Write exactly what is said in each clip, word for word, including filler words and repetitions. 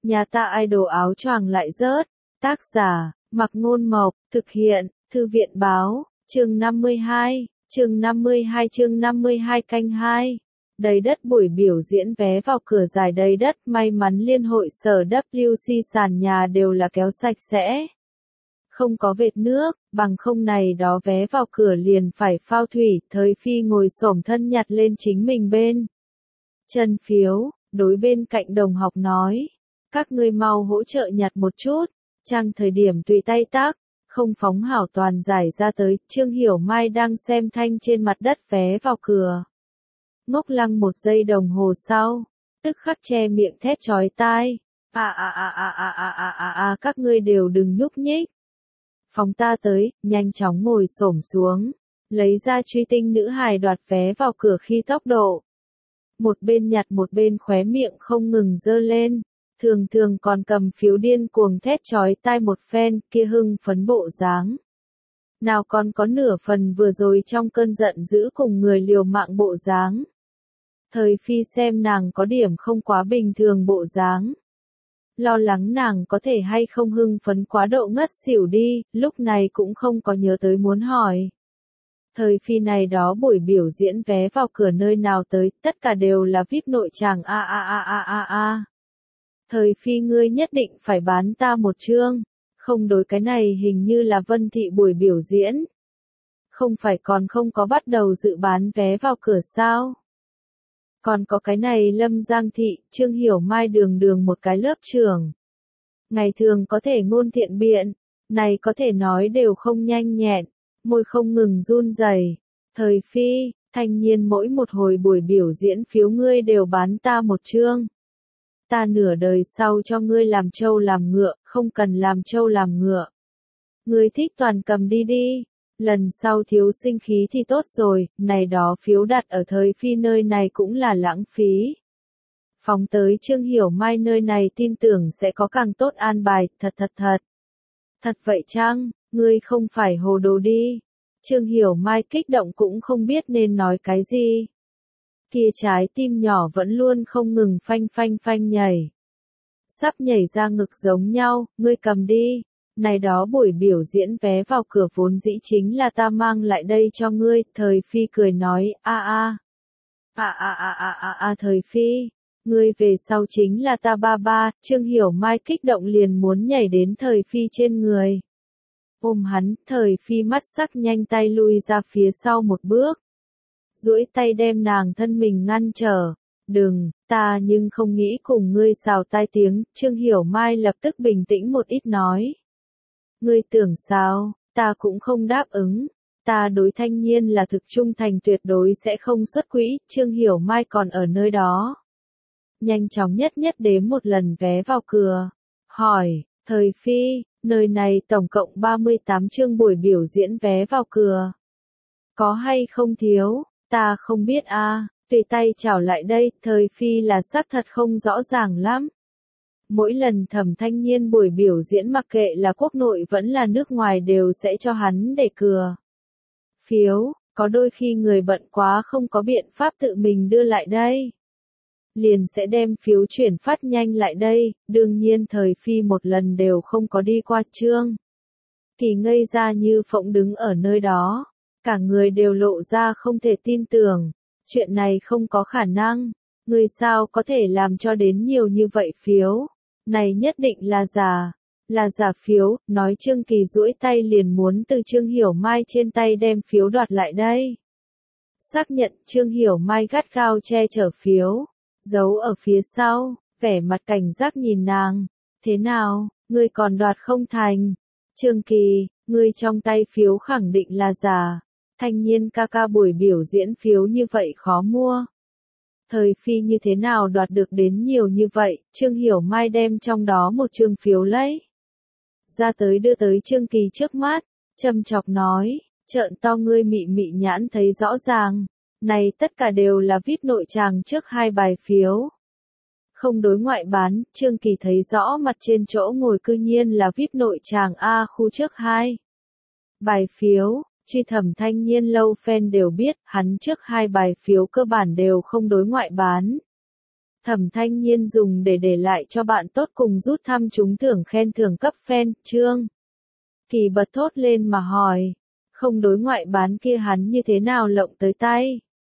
Nhà ta idol áo choàng lại rớt. Tác giả, Mặc Ngôn Mộc, thực hiện, Thư viện Báo, chương năm mươi hai, chương năm mươi hai chương năm mươi hai canh hai. Đầy đất buổi biểu diễn vé vào cửa giải đầy đất, may mắn liên hội sở W C sàn nhà đều là kéo sạch sẽ. Không có vệt nước, bằng không này đó vé vào cửa liền phải phao thủy, Thời Phi ngồi xổm thân nhặt lên chính mình bên chân phiếu, đối bên cạnh đồng học nói, các ngươi mau hỗ trợ nhặt một chút, trang thời điểm tùy tay tác, không phóng hảo toàn giải ra tới, Trương Hiểu Mai đang xem thanh trên mặt đất vé vào cửa. Ngốc lăng một giây đồng hồ sau, tức khắc che miệng thét chói tai, à à à à à à à à à các ngươi đều đừng nhúc nhích. Phóng ta tới, nhanh chóng ngồi xổm xuống, lấy ra truy tinh nữ hài đoạt vé vào cửa khi tốc độ. Một bên nhặt một bên khóe miệng không ngừng dơ lên, thường thường còn cầm phiếu điên cuồng thét chói tai một phen, kia hưng phấn bộ dáng. Nào còn có nửa phần vừa rồi trong cơn giận dữ cùng người liều mạng bộ dáng. Thời Phi xem nàng có điểm không quá bình thường bộ dáng. Lo lắng nàng có thể hay không hưng phấn quá độ ngất xỉu đi, lúc này cũng không có nhớ tới muốn hỏi. Thời Phi này đó buổi biểu diễn vé vào cửa nơi nào tới, tất cả đều là vi ai pi nội tràng a a a a a a. Thời Phi ngươi nhất định phải bán ta một chương, không đối cái này hình như là Vân Thị buổi biểu diễn. Không phải còn không có bắt đầu dự bán vé vào cửa sao? Còn có cái này Lâm Giang Thị, Trương Hiểu Mai đường đường một cái lớp trưởng. Ngày thường có thể ngôn thiện biện, này có thể nói đều không nhanh nhẹn, môi không ngừng run rẩy. Thời Phi, thanh nhiên mỗi một hồi buổi biểu diễn phiếu ngươi đều bán ta một chương. Ta nửa đời sau cho ngươi làm trâu làm ngựa, không cần làm trâu làm ngựa. Ngươi thích toàn cầm đi đi. Lần sau thiếu sinh khí thì tốt rồi, này đó phiếu đặt ở Thời Phi nơi này cũng là lãng phí. Phóng tới Trương Hiểu Mai nơi này tin tưởng sẽ có càng tốt an bài, thật thật thật. Thật vậy chăng, ngươi không phải hồ đồ đi. Trương Hiểu Mai kích động cũng không biết nên nói cái gì. Kia trái tim nhỏ vẫn luôn không ngừng phanh phanh phanh nhảy. Sắp nhảy ra ngực giống nhau, ngươi cầm đi. Này đó buổi biểu diễn vé vào cửa vốn dĩ chính là ta mang lại đây cho ngươi, Thời Phi cười nói, a a. A a a a a a Thời Phi, ngươi về sau chính là ta ba ba, Trương Hiểu Mai kích động liền muốn nhảy đến Thời Phi trên người. Ôm hắn, Thời Phi mắt sắc nhanh tay lui ra phía sau một bước. Duỗi tay đem nàng thân mình ngăn trở. Đừng, ta nhưng không nghĩ cùng ngươi xào tai tiếng, Trương Hiểu Mai lập tức bình tĩnh một ít nói. Ngươi tưởng sao, ta cũng không đáp ứng. Ta đối thanh nhiên là thực trung thành tuyệt đối sẽ không xuất quỹ, Trương Hiểu Mai còn ở nơi đó. Nhanh chóng nhất nhất đếm một lần vé vào cửa. Hỏi, Thời Phi, nơi này tổng cộng ba mươi tám chương buổi biểu diễn vé vào cửa. Có hay không thiếu, ta không biết a. À. Tùy tay chảo lại đây, Thời Phi là xác thật không rõ ràng lắm. Mỗi lần Thẩm Thanh Nhiên buổi biểu diễn mặc kệ là quốc nội vẫn là nước ngoài đều sẽ cho hắn để cừa. Phiếu, có đôi khi người bận quá không có biện pháp tự mình đưa lại đây. Liền sẽ đem phiếu chuyển phát nhanh lại đây, đương nhiên Thời Phi một lần đều không có đi qua chương. Kỳ ngây ra như phỗng đứng ở nơi đó, cả người đều lộ ra không thể tin tưởng. Chuyện này không có khả năng, người sao có thể làm cho đến nhiều như vậy phiếu, này nhất định là giả, là giả phiếu, nói Trương Kỳ duỗi tay liền muốn từ Trương Hiểu Mai trên tay đem phiếu đoạt lại đây. Xác nhận Trương Hiểu Mai gắt gao che chở phiếu, giấu ở phía sau, vẻ mặt cảnh giác nhìn nàng, thế nào, ngươi còn đoạt không thành, Trương Kỳ, ngươi trong tay phiếu khẳng định là giả. Thanh nhiên ca ca buổi biểu diễn phiếu như vậy khó mua. Thời Phi như thế nào đoạt được đến nhiều như vậy, Trương Hiểu Mai đem trong đó một chương phiếu lấy. Ra tới đưa tới Trương Kỳ trước mắt, châm chọc nói, trợn to ngươi mị mị nhãn thấy rõ ràng. Này tất cả đều là vi ai pi nội tràng trước hai bài phiếu. Không đối ngoại bán, Trương Kỳ thấy rõ mặt trên chỗ ngồi cư nhiên là vi ai pi nội tràng A khu trước hai bài phiếu. Truy Thẩm Thanh Nhiên lâu fan đều biết, hắn trước hai bài phiếu cơ bản đều không đối ngoại bán. Thẩm Thanh Nhiên dùng để để lại cho bạn tốt cùng rút thăm trúng thưởng khen thưởng cấp fan, Trương Kỳ bật thốt lên mà hỏi, không đối ngoại bán kia hắn như thế nào lộng tới tay.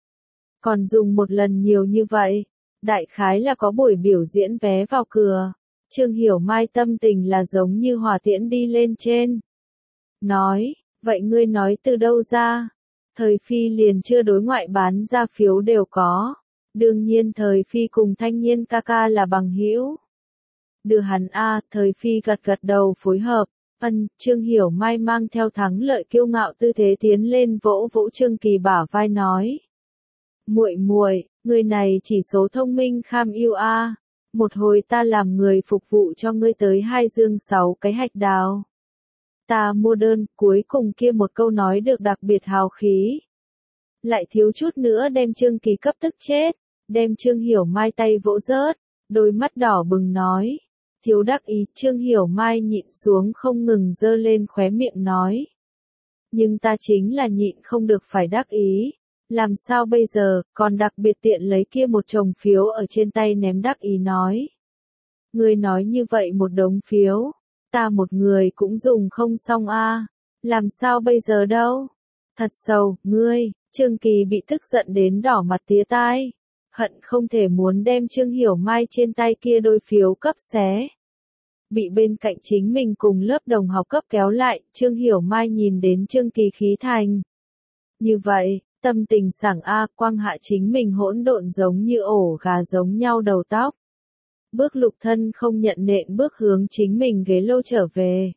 Còn dùng một lần nhiều như vậy, đại khái là có buổi biểu diễn vé vào cửa. Trương Hiểu Mai tâm tình là giống như hỏa tiễn đi lên trên. Nói, vậy ngươi nói từ đâu ra? Thời Phi liền chưa đối ngoại bán ra phiếu đều có. Đương nhiên Thời Phi cùng Thanh Nhiên ca ca là bằng hữu. Đưa hắn a, Thời Phi gật gật đầu phối hợp. Ân, Trương Hiểu Mai mang theo thắng lợi kiêu ngạo tư thế tiến lên vỗ vỗ Trương Kỳ bả vai nói. Muội muội, người này chỉ số thông minh kham yêu a. Một hồi ta làm người phục vụ cho ngươi tới hai dương sáu cái hạch đào. Ta mua đơn, cuối cùng kia một câu nói được đặc biệt hào khí. Lại thiếu chút nữa đem Trương Kỳ cấp tức chết, đem Trương Hiểu Mai tay vỗ rớt, đôi mắt đỏ bừng nói. Thiếu đắc ý, Trương Hiểu Mai nhịn xuống không ngừng dơ lên khóe miệng nói. Nhưng ta chính là nhịn không được phải đắc ý. Làm sao bây giờ, còn đặc biệt tiện lấy kia một chồng phiếu ở trên tay ném đắc ý nói. Ngươi nói như vậy một đống phiếu, ta một người cũng dùng không xong a, làm sao bây giờ đâu. Thật sầu, ngươi, Trương Kỳ bị tức giận đến đỏ mặt tía tai. Hận không thể muốn đem Trương Hiểu Mai trên tay kia đôi phiếu cấp xé. Bị bên cạnh chính mình cùng lớp đồng học cấp kéo lại, Trương Hiểu Mai nhìn đến Trương Kỳ khí thành. Như vậy, tâm tình sảng a, quang hạ chính mình hỗn độn giống như ổ gà giống nhau đầu tóc. Bước lục thân không nhận nện bước hướng chính mình ghế lô trở về.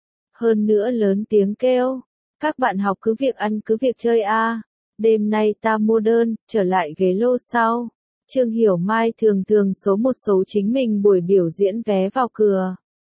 Hơn nữa lớn tiếng kêu, các bạn học cứ việc ăn cứ việc chơi a. Đêm nay ta mua đơn, trở lại ghế lô sau. Trương Hiểu Mai thường thường số một số chính mình buổi biểu diễn vé vào cửa.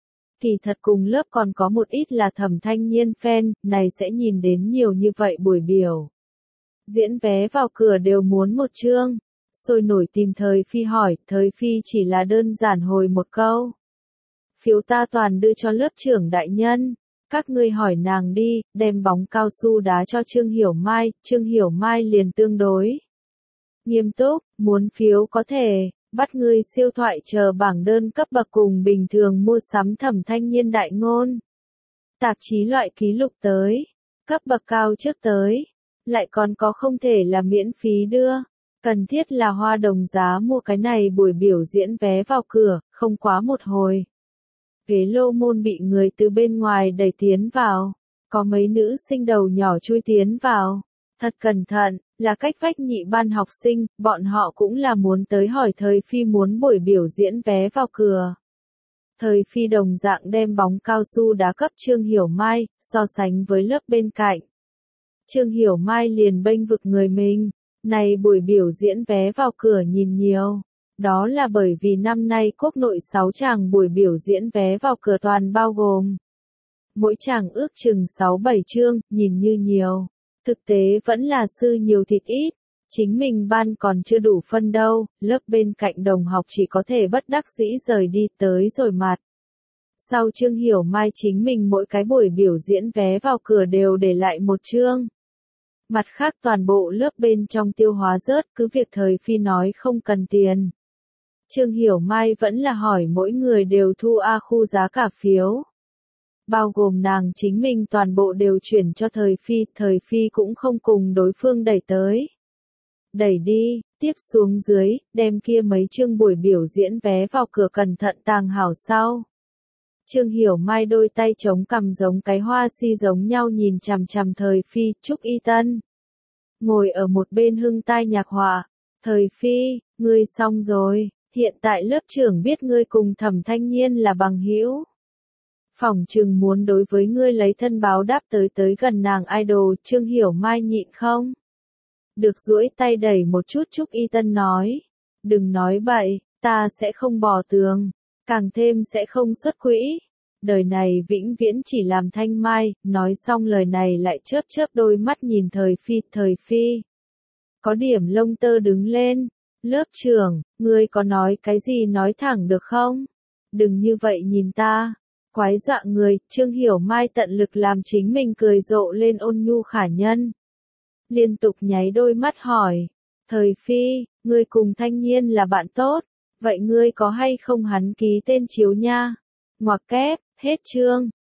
Kỳ thật cùng lớp còn có một ít là Thẩm Thanh Nhiên fan, này sẽ nhìn đến nhiều như vậy buổi biểu diễn vé vào cửa đều muốn một chương. Sôi nổi tìm Thời Phi hỏi, Thời Phi chỉ là đơn giản hồi một câu. Phiếu ta toàn đưa cho lớp trưởng đại nhân. Các ngươi hỏi nàng đi, đem bóng cao su đá cho Trương Hiểu Mai, Trương Hiểu Mai liền tương đối nghiêm túc, muốn phiếu có thể, bắt ngươi siêu thoại chờ bảng đơn cấp bậc cùng bình thường mua sắm Thẩm Thanh Nhiên đại ngôn. Tạp chí loại ký lục tới, cấp bậc cao trước tới, lại còn có không thể là miễn phí đưa, cần thiết là hoa đồng giá mua cái này buổi biểu diễn vé vào cửa, không quá một hồi. Ghế lô môn bị người từ bên ngoài đẩy tiến vào, có mấy nữ sinh đầu nhỏ chui tiến vào. Thật cẩn thận, là cách vách nhị ban học sinh, bọn họ cũng là muốn tới hỏi Thời Phi muốn buổi biểu diễn vé vào cửa. Thời Phi đồng dạng đem bóng cao su đá cấp Trương Hiểu Mai, so sánh với lớp bên cạnh. Trương Hiểu Mai liền bênh vực người mình, này buổi biểu diễn vé vào cửa nhìn nhiều. Đó là bởi vì năm nay quốc nội sáu chàng buổi biểu diễn vé vào cửa toàn bao gồm. Mỗi chàng ước chừng sáu bảy chương, nhìn như nhiều. Thực tế vẫn là sư nhiều thịt ít. Chính mình ban còn chưa đủ phân đâu, lớp bên cạnh đồng học chỉ có thể bất đắc dĩ rời đi tới rồi mặt. Sau Trương Hiểu Mai chính mình mỗi cái buổi biểu diễn vé vào cửa đều để lại một chương. Mặt khác toàn bộ lớp bên trong tiêu hóa rớt, cứ việc Thời Phi nói không cần tiền. Trương Hiểu Mai vẫn là hỏi mỗi người đều thu A khu giá cả phiếu. Bao gồm nàng chính mình toàn bộ đều chuyển cho Thời Phi, Thời Phi cũng không cùng đối phương đẩy tới. Đẩy đi, tiếp xuống dưới, đem kia mấy chương buổi biểu diễn vé vào cửa cẩn thận tàng hảo sau. Trương Hiểu Mai đôi tay chống cằm giống cái hoa si giống nhau nhìn chằm chằm Thời Phi, Trúc Y Tân. Ngồi ở một bên hưng tai nhạc họa, Thời Phi, ngươi xong rồi, hiện tại lớp trưởng biết ngươi cùng Thẩm Thanh Nhiên là bằng hữu. Phỏng chừng muốn đối với ngươi lấy thân báo đáp tới tới gần nàng idol, Trương Hiểu Mai nhịn không? Được duỗi tay đẩy một chút Trúc Y Tân nói. Đừng nói bậy, ta sẽ không bỏ tường, càng thêm sẽ không xuất quỹ. Đời này vĩnh viễn chỉ làm thanh mai, nói xong lời này lại chớp chớp đôi mắt nhìn Thời Phi, Thời Phi. Có điểm lông tơ đứng lên. Lớp trưởng, ngươi có nói cái gì nói thẳng được không? Đừng như vậy nhìn ta. Quái dọa người, Trương Hiểu Mai tận lực làm chính mình cười rộ lên ôn nhu khả nhân. Liên tục nháy đôi mắt hỏi. Thời Phi, ngươi cùng Thanh Nhiên là bạn tốt. Vậy ngươi có hay không hắn ký tên chiếu nha? Ngoặc kép, hết chương.